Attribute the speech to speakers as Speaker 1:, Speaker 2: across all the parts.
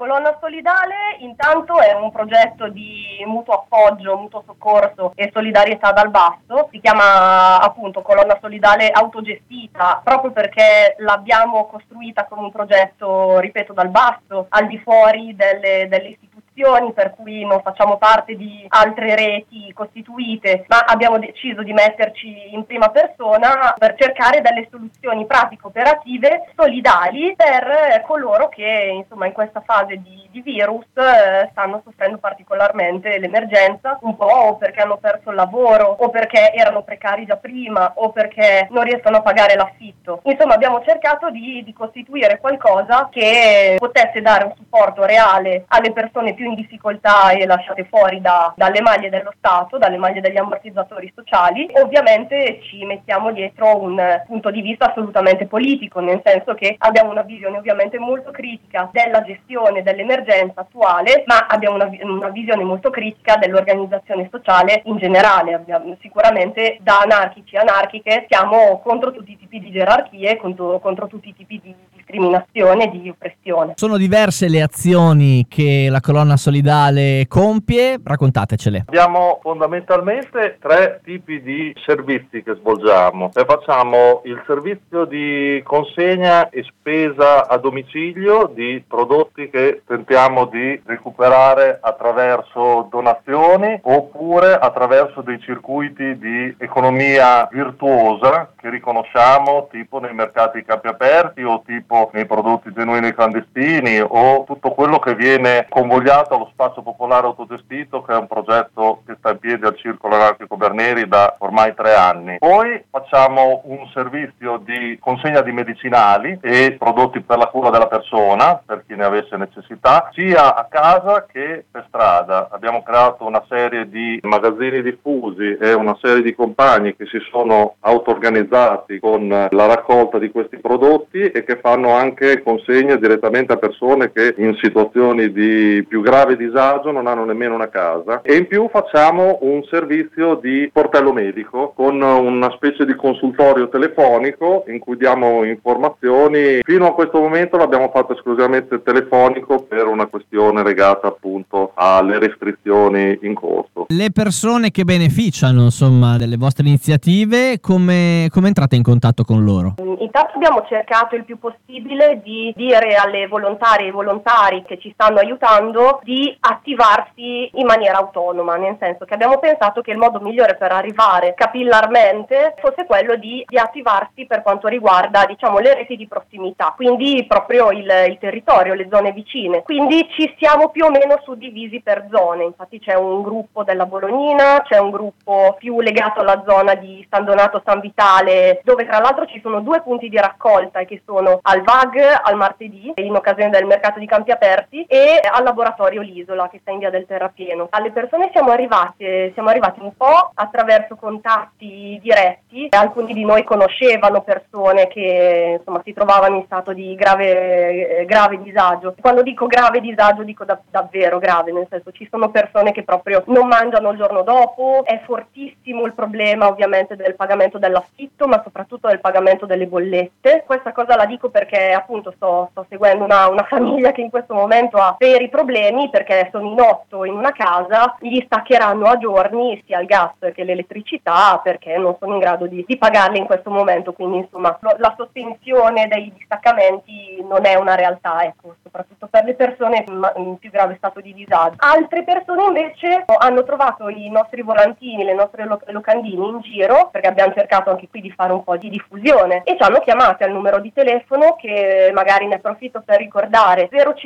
Speaker 1: Colonna Solidale intanto è un progetto di mutuo appoggio, mutuo soccorso e solidarietà dal basso. Si chiama appunto Colonna Solidale autogestita proprio perché l'abbiamo costruita come un progetto, ripeto, dal basso, al di fuori delle istituzioni, per cui non facciamo parte di altre reti costituite, ma abbiamo deciso di metterci in prima persona per cercare delle soluzioni pratiche operative solidali per coloro che insomma in questa fase di virus stanno soffrendo particolarmente l'emergenza, un po' o perché hanno perso il lavoro o perché erano precari già prima o perché non riescono a pagare l'affitto. Insomma abbiamo cercato di costituire qualcosa che potesse dare un supporto reale alle persone più in difficoltà e lasciate fuori dalle maglie dello Stato, dalle maglie degli ammortizzatori sociali. Ovviamente ci mettiamo dietro un punto di vista assolutamente politico, nel senso che abbiamo una visione ovviamente molto critica della gestione dell'emergenza attuale, ma abbiamo una visione molto critica dell'organizzazione sociale in generale. Sicuramente da anarchici e anarchiche siamo contro tutti i tipi di gerarchie, contro tutti i tipi di discriminazione e di oppressione.
Speaker 2: Sono diverse le azioni che la Colonna Solidale compie, raccontatecele.
Speaker 3: Abbiamo fondamentalmente 3 tipi di servizi che svolgiamo. Facciamo il servizio di consegna e spesa a domicilio di prodotti che tentiamo di recuperare attraverso donazioni oppure attraverso dei circuiti di economia virtuosa che riconosciamo, tipo nei mercati di campi aperti o tipo nei prodotti genuini clandestini o tutto quello che viene convogliato allo spazio popolare autogestito, che è un progetto che sta in piedi al Circolo Anarchico Berneri da ormai 3 anni. Poi facciamo un servizio di consegna di medicinali e prodotti per la cura della persona, per chi ne avesse necessità, sia a casa che per strada. Abbiamo creato una serie di magazzini diffusi e una serie di compagni che si sono auto-organizzati con la raccolta di questi prodotti e che fanno anche consegne direttamente a persone che in situazioni di più grave disagio non hanno nemmeno una casa. E in più facciamo un servizio di sportello medico con una specie di consultorio telefonico in cui diamo informazioni. Fino a questo momento l'abbiamo fatto esclusivamente telefonico per una questione legata appunto alle restrizioni in corso.
Speaker 2: Le persone che beneficiano insomma delle vostre iniziative, come entrate in contatto con loro?
Speaker 1: Intanto abbiamo cercato il più possibile di dire alle volontarie e ai volontari che ci stanno aiutando di attivarsi in maniera autonoma, nel senso che abbiamo pensato che il modo migliore per arrivare capillarmente fosse quello di attivarsi per quanto riguarda, diciamo, le reti di prossimità, quindi proprio il territorio, le zone vicine. Quindi ci siamo più o meno suddivisi per zone, infatti c'è un gruppo della Bolognina, c'è un gruppo più legato alla zona di San Donato, San Vitale, dove tra l'altro ci sono 2 punti di raccolta che sono al VAG al martedì in occasione del mercato di campi aperti e al laboratorio L'Isola che sta in via del Terrapieno. Alle persone siamo arrivati un po' attraverso contatti diretti. Alcuni di noi conoscevano persone che insomma si trovavano in stato di grave disagio. Quando dico grave disagio dico davvero grave, nel senso ci sono persone che proprio non mangiano il giorno dopo. È fortissimo il problema ovviamente del pagamento dell'affitto, ma soprattutto del pagamento delle bollette. Questa cosa la dico perché appunto sto seguendo una famiglia che in questo momento ha veri problemi perché sono in 8 in una casa, gli staccheranno a giorni sia il gas che l'elettricità perché non sono in grado di pagarli in questo momento, quindi insomma la sospensione dei distaccamenti non è una realtà, ecco, soprattutto per le persone in più grave stato di disagio. Altre persone invece hanno trovato i nostri volantini, le nostre locandine in giro, perché abbiamo cercato anche qui di fare un po' di diffusione e ci hanno chiamate al numero di telefono che magari ne approfitto per ricordare: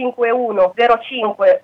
Speaker 1: 051 05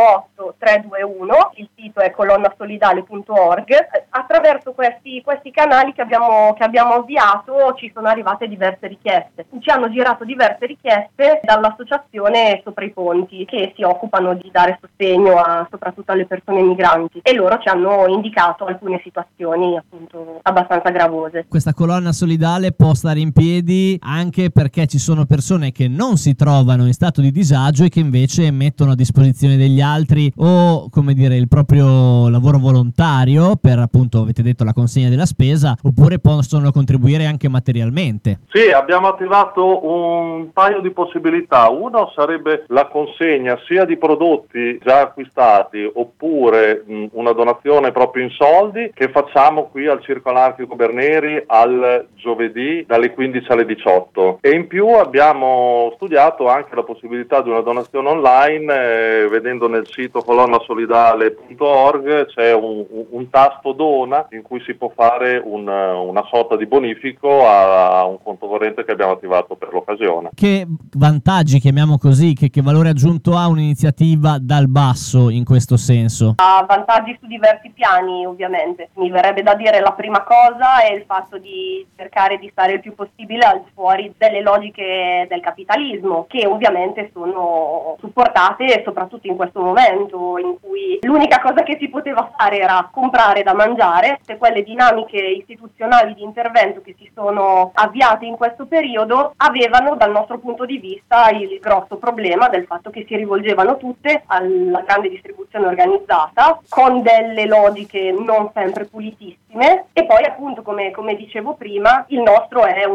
Speaker 1: 48 321, il sito è colonnasolidale.org. Attraverso questi canali che abbiamo avviato ci sono arrivate diverse richieste. Ci hanno girato diverse richieste dall'associazione Sopra i Ponti che si occupano di dare sostegno soprattutto alle persone migranti e loro ci hanno indicato alcune situazioni appunto abbastanza gravose.
Speaker 2: Questa colonna solidale può stare in piedi anche perché ci sono persone che non si trovano in stato di disagio e che invece mettono a disposizione prestazioni degli altri o, come dire, il proprio lavoro volontario per, appunto, avete detto, la consegna della spesa, oppure possono contribuire anche materialmente?
Speaker 3: Sì, abbiamo attivato un paio di possibilità. Uno sarebbe la consegna sia di prodotti già acquistati oppure una donazione proprio in soldi che facciamo qui al Circo Anarchico Berneri al giovedì dalle 15 alle 18, e in più abbiamo studiato anche la possibilità di una donazione online, vedendo nel sito colonnasolidale.org c'è un tasto dona in cui si può fare una sorta di bonifico a un conto corrente che abbiamo attivato per l'occasione.
Speaker 2: Che vantaggi, chiamiamo così, che valore aggiunto ha un'iniziativa dal basso in questo senso?
Speaker 1: Ha vantaggi su diversi piani, ovviamente. Mi verrebbe da dire la prima cosa è il fatto di cercare di stare il più possibile al fuori delle logiche del capitalismo, che ovviamente sono supportate soprattutto in questo momento in cui l'unica cosa che si poteva fare era comprare da mangiare. Se quelle dinamiche istituzionali di intervento che si sono avviate in questo periodo avevano, dal nostro punto di vista, il grosso problema del fatto che si rivolgevano tutte alla grande distribuzione organizzata con delle logiche non sempre pulitissime, e poi appunto come dicevo prima il nostro è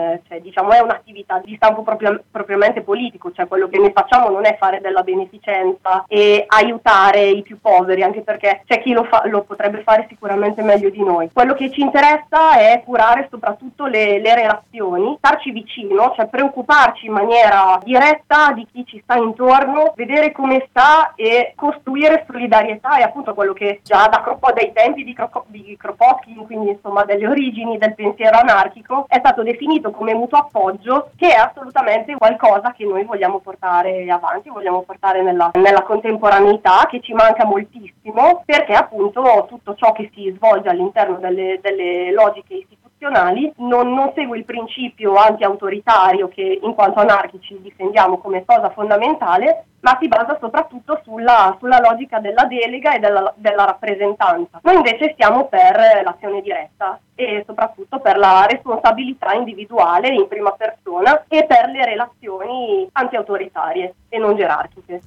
Speaker 1: è un'attività di stampo propriamente politico, cioè quello che noi facciamo non è fare della beneficenza e aiutare i più poveri, anche perché c'è chi lo potrebbe fare sicuramente meglio di noi. Quello che ci interessa è curare soprattutto le relazioni, starci vicino, cioè preoccuparci in maniera diretta di chi ci sta intorno, vedere come sta e costruire solidarietà. È appunto quello che già dai tempi di Kropotkin, quindi insomma delle origini del pensiero anarchico, è stato definito come mutuo appoggio, che è assolutamente qualcosa che noi vogliamo portare avanti, vogliamo portare nella contemporaneità, che ci manca moltissimo, perché appunto tutto ciò che si svolge all'interno delle logiche istituzionali non segue il principio anti-autoritario che in quanto anarchici difendiamo come cosa fondamentale, ma si basa soprattutto sulla logica della delega e della rappresentanza. Noi invece stiamo per l'azione diretta e soprattutto per la responsabilità individuale in prima persona e per le relazioni anti-autoritarie e non gerarchiche.